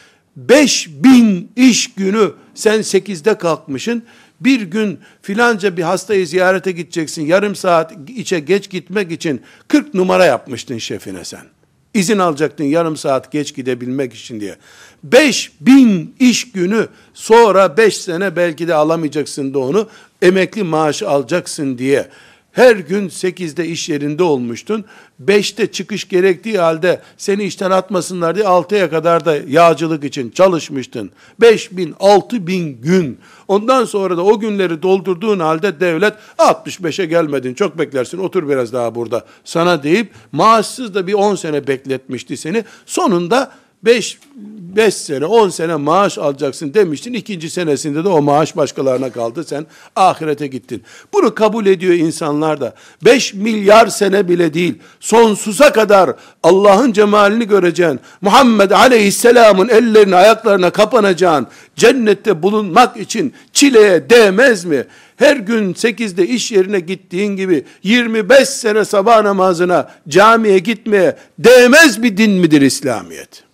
5000 iş günü sen 8'de kalkmışsın, bir gün filanca bir hastayı ziyarete gideceksin, yarım saat içe geç gitmek için 40 numara yapmıştın şefine sen. İzin alacaktın yarım saat geç gidebilmek için diye. 5000 iş günü sonra 5 sene belki de alamayacaksın da onu, emekli maaşı alacaksın diye. Her gün 8'de iş yerinde olmuştun. 5'te çıkış gerektiği halde seni işten atmasınlar diye 6'ya kadar da yağcılık için çalışmıştın. 5000, 6000 gün. Ondan sonra da o günleri doldurduğun halde devlet 65'e gelmedin, çok beklersin, otur biraz daha burada sana deyip maaşsız da bir 10 sene bekletmişti seni. Sonunda 5 sene, 10 sene maaş alacaksın demiştin. İkinci senesinde de o maaş başkalarına kaldı. Sen ahirete gittin. Bunu kabul ediyor insanlar da. 5 milyar sene bile değil. Sonsuza kadar Allah'ın cemalini göreceksin. Muhammed Aleyhisselam'ın ellerine, ayaklarına kapanacaksın. Cennette bulunmak için çileye değmez mi? Her gün 8'de iş yerine gittiğin gibi 25 sene sabah namazına, camiye gitmeye değmez bir din midir İslamiyet?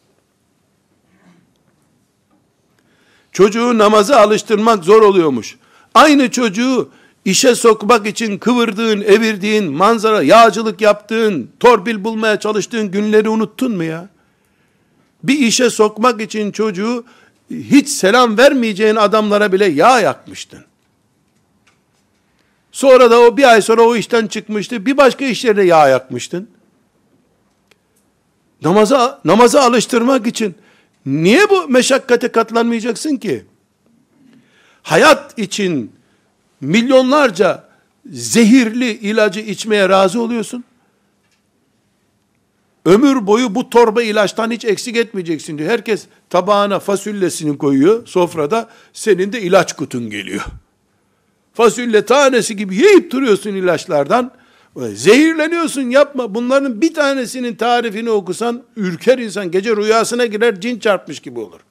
Çocuğu namaza alıştırmak zor oluyormuş. Aynı çocuğu işe sokmak için kıvırdığın, evirdiğin, manzara, yağcılık yaptığın, torpil bulmaya çalıştığın günleri unuttun mu ya? Bir işe sokmak için çocuğu hiç selam vermeyeceğin adamlara bile yağ yakmıştın. Sonra da bir ay sonra o işten çıkmıştı. Bir başka işlerde yağ yakmıştın. Namaza alıştırmak için niye bu meşakkate katlanmayacaksın ki? Hayat için milyonlarca zehirli ilacı içmeye razı oluyorsun. Ömür boyu bu torba ilaçtan hiç eksik etmeyeceksin diyor. Herkes tabağına fasulyesini koyuyor sofrada. Senin de ilaç kutun geliyor. Fasulye tanesi gibi yiyip duruyorsun ilaçlardan. Zehirleniyorsun, yapma. Bunların bir tanesinin tarifini okusan ürker insan. Gece rüyasına girer, cin çarpmış gibi olur.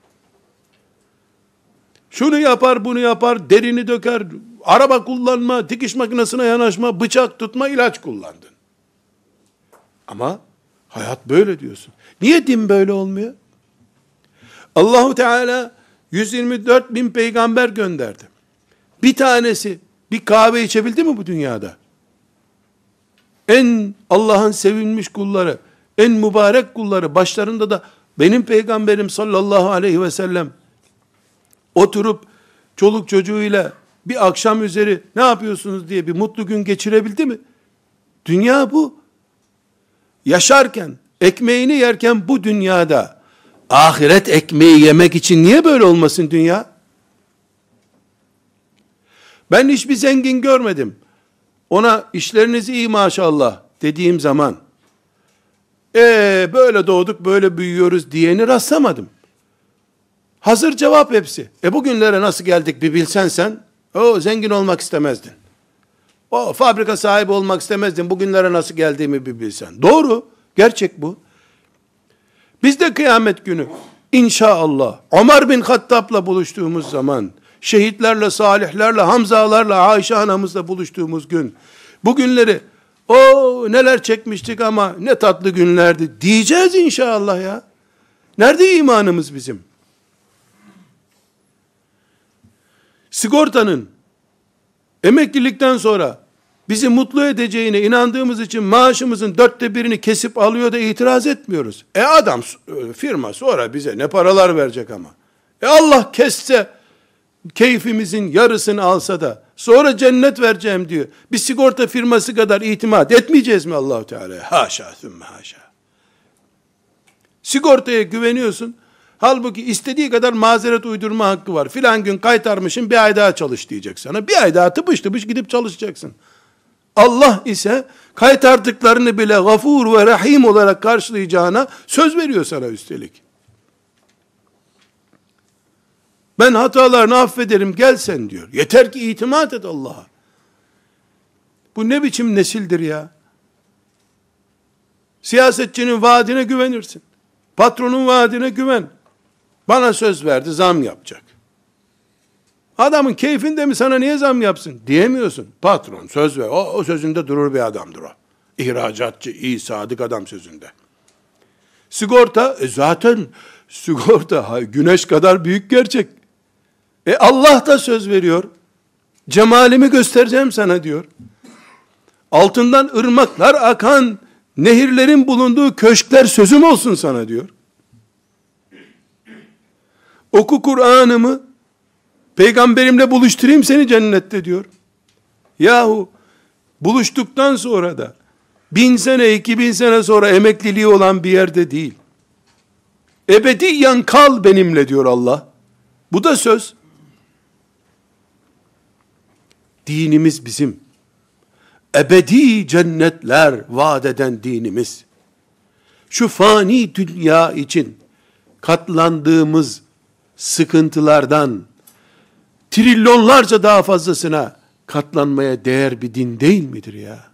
Şunu yapar, bunu yapar, derini döker, araba kullanma, dikiş makinesine yanaşma, bıçak tutma, ilaç kullandın. Ama hayat böyle diyorsun. Niye din böyle olmuyor? Allahu Teala 124 bin peygamber gönderdi. Bir tanesi bir kahve içebildi mi bu dünyada? En Allah'ın sevilmiş kulları, en mübarek kulları, başlarında da benim peygamberim sallallahu aleyhi ve sellem oturup çoluk çocuğuyla bir akşam üzeri ne yapıyorsunuz diye bir mutlu gün geçirebildi mi? Dünya bu. Yaşarken, ekmeğini yerken bu dünyada ahiret ekmeği yemek için niye böyle olmasın dünya? Ben hiçbir zengin görmedim. Ona işleriniz iyi maşallah dediğim zaman böyle doğduk böyle büyüyoruz diyeni rastlamadım. Hazır cevap hepsi. Bugünlere nasıl geldik bir bilsen sen, zengin olmak istemezdin. O fabrika sahibi olmak istemezdin. Bugünlere nasıl geldiğimi bir bilsen. Doğru. Gerçek bu. Biz de kıyamet günü inşallah Ömer bin Hattab'la buluştuğumuz zaman, şehitlerle, salihlerle, Hamzalarla, Ayşe anamızla buluştuğumuz gün, bugünleri neler çekmiştik ama ne tatlı günlerdi diyeceğiz inşallah ya. Nerede imanımız bizim? Sigortanın emeklilikten sonra bizi mutlu edeceğine inandığımız için maaşımızın 1/4'ünü kesip alıyor da itiraz etmiyoruz. Adam firma sonra bize ne paralar verecek ama. Allah kesse keyfimizin yarısını alsa da sonra cennet vereceğim diyor. Bir sigorta firması kadar itimat etmeyeceğiz mi Allah-u Teala'ya? Haşa sümme haşa. Sigortaya güveniyorsun. Halbuki istediği kadar mazeret uydurma hakkı var. Filan gün kaytarmışsın, bir ay daha çalış diyecek sana. Bir ay daha tıpış tıpış gidip çalışacaksın. Allah ise kaytardıklarını bile gafur ve rahim olarak karşılayacağına söz veriyor sana üstelik. Ben hatalarını affederim, gel sen diyor. Yeter ki itimat et Allah'a. Bu ne biçim nesildir ya? Siyasetçinin vaadine güvenirsin. Patronun vaadine güven. Bana söz verdi, zam yapacak. Adamın keyfinde mi, sana niye zam yapsın? Diyemiyorsun. Patron söz ver. O sözünde durur bir adamdır o. İhracatçı, iyi, sadık adam sözünde. Sigorta, zaten sigorta güneş kadar büyük gerçek. Allah da söz veriyor. Cemalimi göstereceğim sana diyor. Altından ırmaklar akan nehirlerin bulunduğu köşkler sözüm olsun sana diyor. Oku Kur'an'ımı, peygamberimle buluşturayım seni cennette diyor. Yahu buluştuktan sonra da 1000 sene 2000 sene sonra emekliliği olan bir yerde değil. Ebediyen kal benimle diyor Allah. Bu da söz. Dinimiz bizim. Ebedi cennetler vaat eden dinimiz. Şu fani dünya için katlandığımız sıkıntılardan trilyonlarca daha fazlasına katlanmaya değer bir din değil midir ya?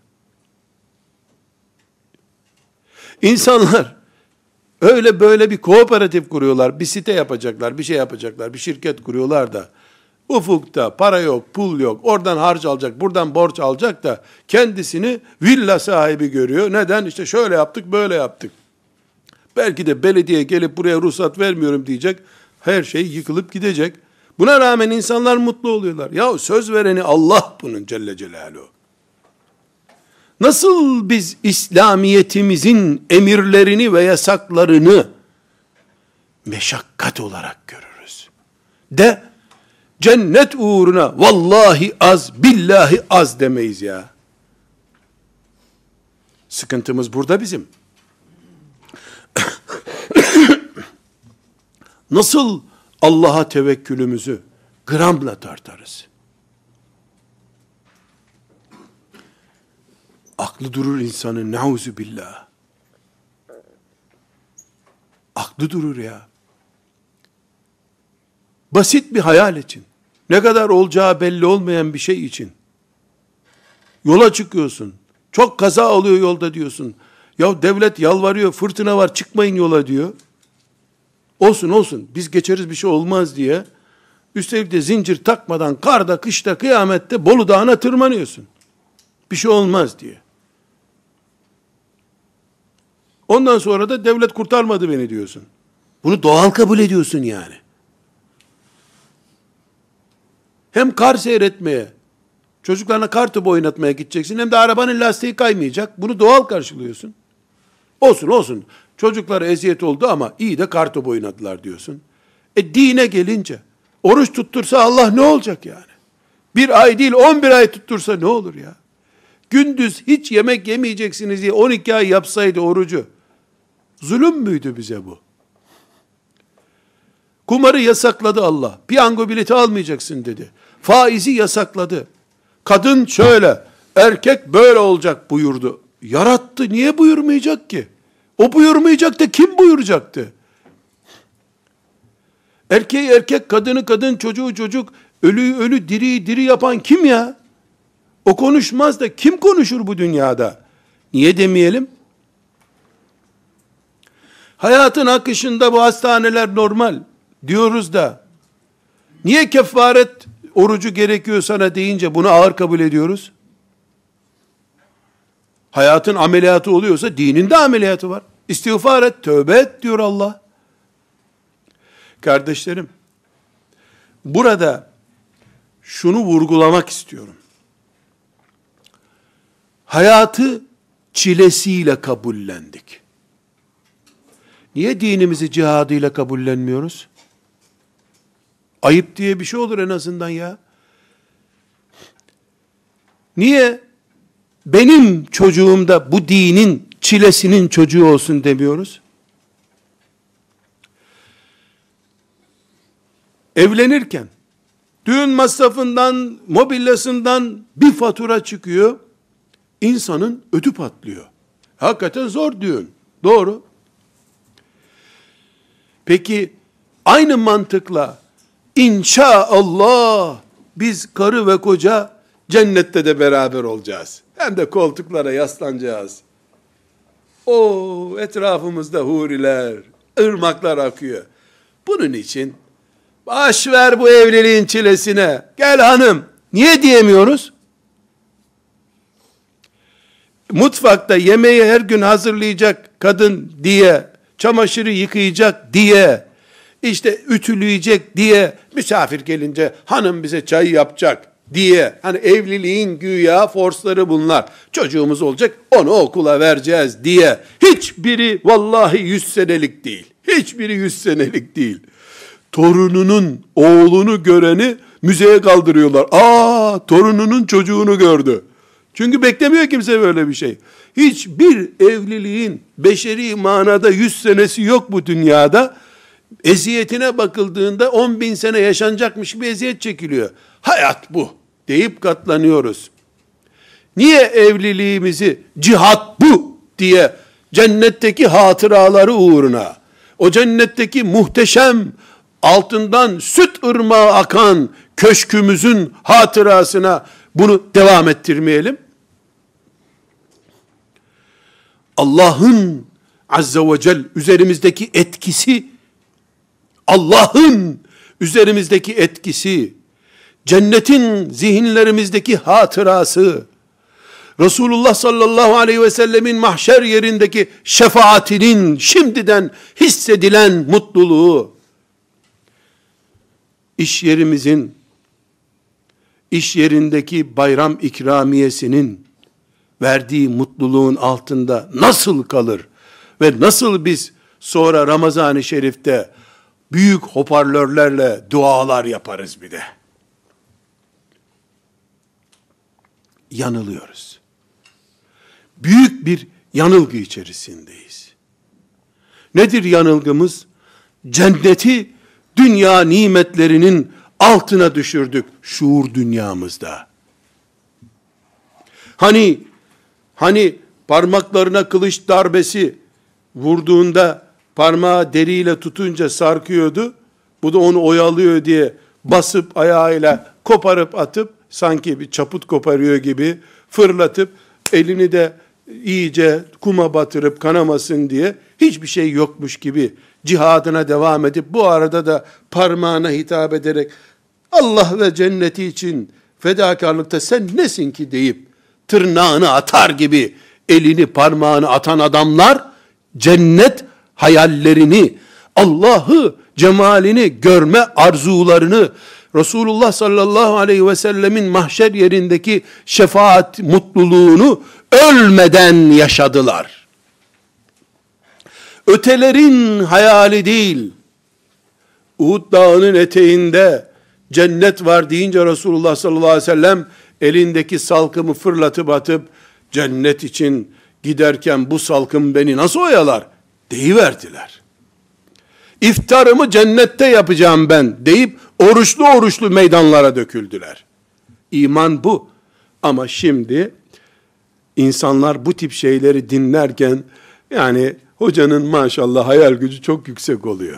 İnsanlar öyle böyle bir kooperatif kuruyorlar, bir site yapacaklar, bir şey yapacaklar, bir şirket kuruyorlar da ufukta para yok, pul yok, oradan harç alacak, buradan borç alacak da kendisini villa sahibi görüyor. Neden? İşte şöyle yaptık, böyle yaptık. Belki de belediye gelip buraya ruhsat vermiyorum diyecek, her şey yıkılıp gidecek. Buna rağmen insanlar mutlu oluyorlar. Ya söz vereni Allah bunun Celle Celaluhu. Nasıl biz İslamiyetimizin emirlerini ve yasaklarını meşakkat olarak görürüz? De cennet uğruna vallahi az, billahi az demeyiz ya. Sıkıntımız burada bizim. Nasıl Allah'a tevekkülümüzü gramla tartarız? Aklı durur insanın, nauzu billah. Aklı durur ya. Basit bir hayal için, ne kadar olacağı belli olmayan bir şey için yola çıkıyorsun. Çok kaza oluyor yolda diyorsun. Ya devlet yalvarıyor, fırtına var, çıkmayın yola diyor. Olsun olsun, biz geçeriz, bir şey olmaz diye. Üstelik de zincir takmadan karda, kışta, kıyamette Bolu Dağı'na tırmanıyorsun. Bir şey olmaz diye. Ondan sonra da devlet kurtarmadı beni diyorsun. Bunu doğal kabul ediyorsun yani. Hem kar seyretmeye, çocuklarına kar topu oynatmaya gideceksin, hem de arabanın lastiği kaymayacak. Bunu doğal karşılıyorsun. Olsun olsun, çocuklara eziyet oldu ama iyi de kar topu oynadılar diyorsun. Dine gelince, oruç tuttursa Allah ne olacak yani? Bir ay değil 11 ay tuttursa ne olur ya? Gündüz hiç yemek yemeyeceksiniz diye 12 ay yapsaydı orucu, zulüm müydü bize bu? Kumarı yasakladı Allah. Piyango bileti almayacaksın dedi. Faizi yasakladı. Kadın şöyle, erkek böyle olacak buyurdu. Yarattı, niye buyurmayacak ki? O buyurmayacak da kim buyuracaktı? Erkeği erkek, kadını kadın, çocuğu çocuk, ölüyü ölü, diriyi diri yapan kim ya? O konuşmaz da kim konuşur bu dünyada? Niye demeyelim? Hayatın akışında bu hastaneler normal diyoruz da, niye kefaret orucu gerekiyor sana deyince bunu ağır kabul ediyoruz? Hayatın ameliyatı oluyorsa dinin de ameliyatı var. İstiğfar et, tövbe et diyor Allah. Kardeşlerim, burada şunu vurgulamak istiyorum. Hayatı çilesiyle kabullendik. Niye dinimizi cihadıyla kabullenmiyoruz? Ayıp diye bir şey olur en azından ya. Niye benim çocuğum da bu dinin çilesinin çocuğu olsun demiyoruz? Evlenirken düğün masrafından, mobilyasından bir fatura çıkıyor. İnsanın ödü patlıyor. Hakikaten zor düğün. Doğru. Peki aynı mantıkla inşallah biz karı ve koca cennette de beraber olacağız. Hem de koltuklara yaslanacağız. O etrafımızda huriler, ırmaklar akıyor. Bunun için baş ver bu evliliğin çilesine. Gel hanım. Niye diyemiyoruz? Mutfakta yemeği her gün hazırlayacak kadın diye, çamaşırı yıkayacak diye, işte ütüleyecek diye, misafir gelince hanım bize çay yapacak diye, hani evliliğin güya forsları bunlar. Çocuğumuz olacak, onu okula vereceğiz diye. Hiçbiri vallahi 100 senelik değil. Hiçbiri 100 senelik değil. Torununun oğlunu göreni müzeye kaldırıyorlar. Torununun çocuğunu gördü. Çünkü beklemiyor kimse böyle bir şey. Hiçbir evliliğin beşeri manada 100 senesi yok bu dünyada. Eziyetine bakıldığında 10.000 sene yaşanacakmış gibi eziyet çekiliyor. Hayat bu deyip katlanıyoruz. Niye evliliğimizi cihat bu diye cennetteki hatıraları uğruna, o cennetteki muhteşem, altından süt ırmağı akan köşkümüzün hatırasına bunu devam ettirmeyelim. Allah'ın azze ve cel üzerimizdeki etkisi, Allah'ın üzerimizdeki etkisi, cennetin zihinlerimizdeki hatırası, Resulullah sallallahu aleyhi ve sellemin mahşer yerindeki şefaatinin şimdiden hissedilen mutluluğu, iş yerindeki bayram ikramiyesinin verdiği mutluluğun altında nasıl kalır ve nasıl biz sonra Ramazan-ı Şerif'te büyük hoparlörlerle dualar yaparız bir de. Yanılıyoruz. Büyük bir yanılgı içerisindeyiz. Nedir yanılgımız? Cenneti dünya nimetlerinin altına düşürdük şuur dünyamızda. Hani parmaklarına kılıç darbesi vurduğunda parmağı deriyle tutunca sarkıyordu. Bu da onu oyalıyor diye basıp ayağıyla koparıp atıp sanki bir çaput koparıyor gibi fırlatıp elini de iyice kuma batırıp kanamasın diye hiçbir şey yokmuş gibi cihadına devam edip bu arada da parmağına hitap ederek Allah ve cenneti için fedakarlıkta sen nesin ki deyip tırnağını atar gibi elini parmağını atan adamlar cennet hayallerini, Allah'ı, cemalini görme arzularını, Resulullah sallallahu aleyhi ve sellemin mahşer yerindeki şefaat mutluluğunu ölmeden yaşadılar. Ötelerin hayali değil, Uhud dağının eteğinde cennet var deyince Resulullah sallallahu aleyhi ve sellem elindeki salkımı fırlatıp atıp cennet için giderken bu salkım beni nasıl oyalar deyiverdiler. İftarımı cennette yapacağım ben deyip oruçlu meydanlara döküldüler. İman bu. Ama şimdi insanlar bu tip şeyleri dinlerken yani hocanın maşallah hayal gücü çok yüksek oluyor.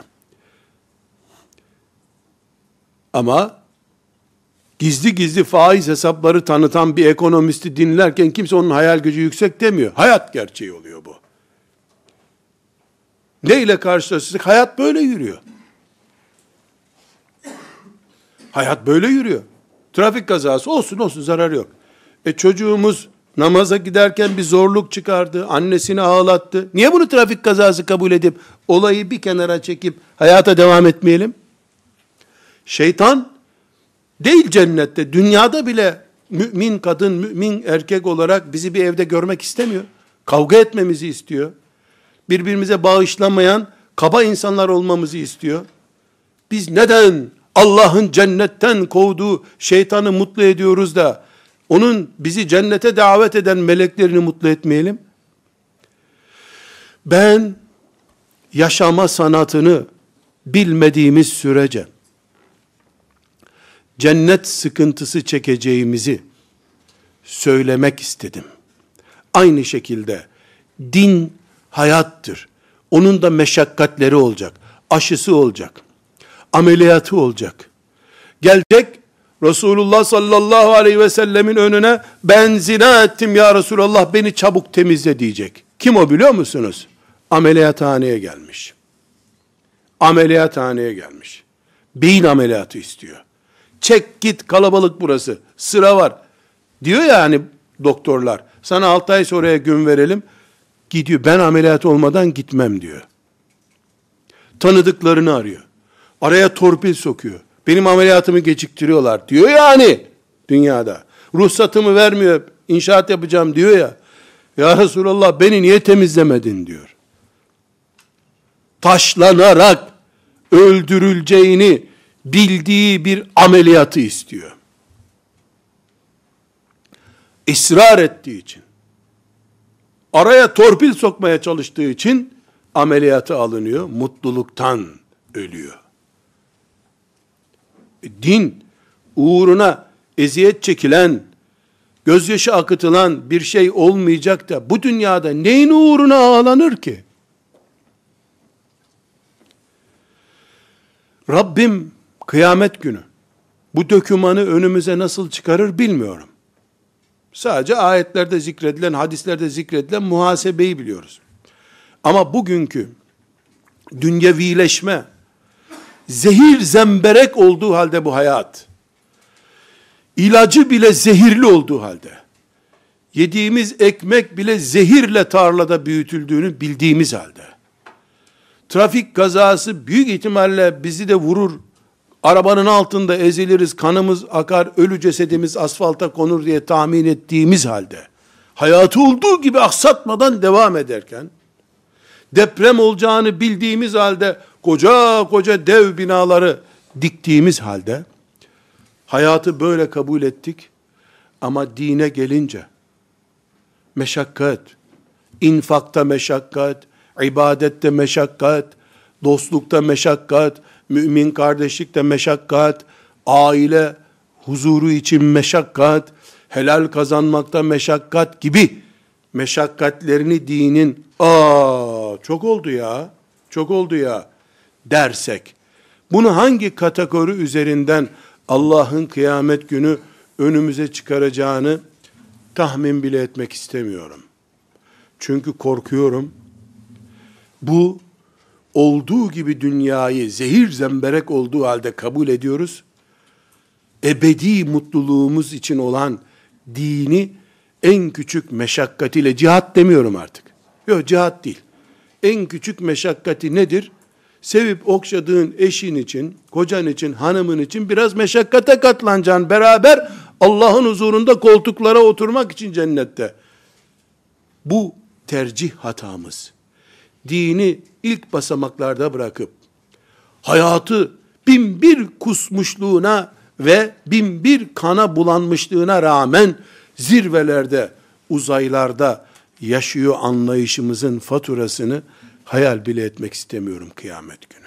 Ama gizli gizli faiz hesapları tanıtan bir ekonomisti dinlerken kimse onun hayal gücü yüksek demiyor. Hayat gerçeği oluyor bu. Ne ile karşılaştık? Hayat böyle yürüyor. Hayat böyle yürüyor. Trafik kazası olsun zarar yok. Çocuğumuz namaza giderken bir zorluk çıkardı, annesini ağlattı. Niye bunu trafik kazası kabul edip olayı bir kenara çekip hayata devam etmeyelim? Şeytan değil cennette, dünyada bile mümin kadın, mümin erkek olarak bizi bir evde görmek istemiyor. Kavga etmemizi istiyor. Birbirimize bağışlamayan kaba insanlar olmamızı istiyor. Biz neden Allah'ın cennetten kovduğu şeytanı mutlu ediyoruz da onun bizi cennete davet eden meleklerini mutlu etmeyelim? Ben yaşama sanatını bilmediğimiz sürece cennet sıkıntısı çekeceğimizi söylemek istedim. Aynı şekilde din hayattır. Onun da meşakkatleri olacak. Aşısı olacak. Ameliyatı olacak. Gelecek Resulullah sallallahu aleyhi ve sellemin önüne ben zina ettim ya Resulallah beni çabuk temizle diyecek. Kim o biliyor musunuz? Ameliyathaneye gelmiş. Ameliyathaneye gelmiş. Beyin ameliyatı istiyor. Çek git kalabalık burası. Sıra var. Diyor ya hani doktorlar. Sana 6 ay sonraya gün verelim. Gidiyor. Ben ameliyat olmadan gitmem diyor. Tanıdıklarını arıyor. Araya torpil sokuyor. Benim ameliyatımı geciktiriyorlar diyor yani dünyada. Ruhsatımı vermiyor. İnşaat yapacağım diyor ya. Ya Resulallah beni niye temizlemedin diyor. Taşlanarak öldürüleceğini bildiği bir ameliyatı istiyor. İsrar ettiği için, araya torpil sokmaya çalıştığı için ameliyatı alınıyor, mutluluktan ölüyor. Din uğruna eziyet çekilen, gözyaşı akıtılan bir şey olmayacak da bu dünyada neyin uğruna ağlanır ki? Rabbim kıyamet günü bu dokümanı önümüze nasıl çıkarır bilmiyorum. Sadece ayetlerde zikredilen, hadislerde zikredilen muhasebeyi biliyoruz. Ama bugünkü dünyevileşme, zehir zemberek olduğu halde bu hayat, ilacı bile zehirli olduğu halde, yediğimiz ekmek bile zehirle tarlada büyütüldüğünü bildiğimiz halde, trafik kazası büyük ihtimalle bizi de vurur, arabanın altında eziliriz, kanımız akar, ölü cesedimiz asfalta konur diye tahmin ettiğimiz halde, hayatı olduğu gibi aksatmadan devam ederken, deprem olacağını bildiğimiz halde, koca koca dev binaları diktiğimiz halde, hayatı böyle kabul ettik. Ama dine gelince, meşakkat, infakta meşakkat, ibadette meşakkat, dostlukta meşakkat, mümin kardeşlikte meşakkat, aile huzuru için meşakkat, helal kazanmakta meşakkat gibi meşakkatlerini dinin, çok oldu ya dersek, bunu hangi kategori üzerinden Allah'ın kıyamet günü önümüze çıkaracağını tahmin bile etmek istemiyorum. Çünkü korkuyorum, bu olduğu gibi dünyayı zehir zemberek olduğu halde kabul ediyoruz. Ebedi mutluluğumuz için olan dini en küçük meşakkatiyle, cihat demiyorum artık. Yok, cihat değil. En küçük meşakkati nedir? Sevip okşadığın eşin için, kocan için, hanımın için biraz meşakkate katlanacaksın. Beraber Allah'ın huzurunda koltuklara oturmak için cennette. Bu tercih hatamız. Dini ilk basamaklarda bırakıp, hayatı bin bir kusmuşluğuna ve bin bir kana bulanmışlığına rağmen zirvelerde, uzaylarda yaşıyor anlayışımızın faturasını hayal bile etmek istemiyorum kıyamet günü.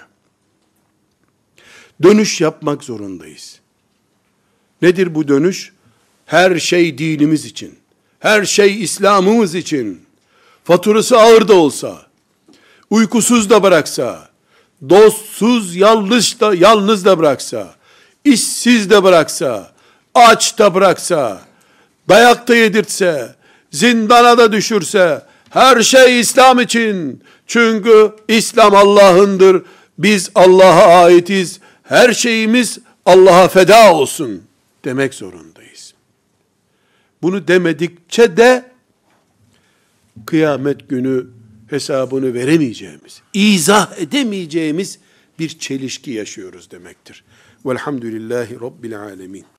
Dönüş yapmak zorundayız. Nedir bu dönüş? Her şey dinimiz için, her şey İslam'ımız için, faturası ağır da olsa, uykusuz da bıraksa, dostsuz, yalnız da bıraksa, işsiz de bıraksa, aç da bıraksa, dayakta yedirtse, zindana da düşürse, her şey İslam için. Çünkü İslam Allah'ındır. Biz Allah'a aitiz. Her şeyimiz Allah'a feda olsun demek zorundayız. Bunu demedikçe de kıyamet günü hesabını veremeyeceğimiz, izah edemeyeceğimiz bir çelişki yaşıyoruz demektir. Velhamdülillahi Rabbil alemin.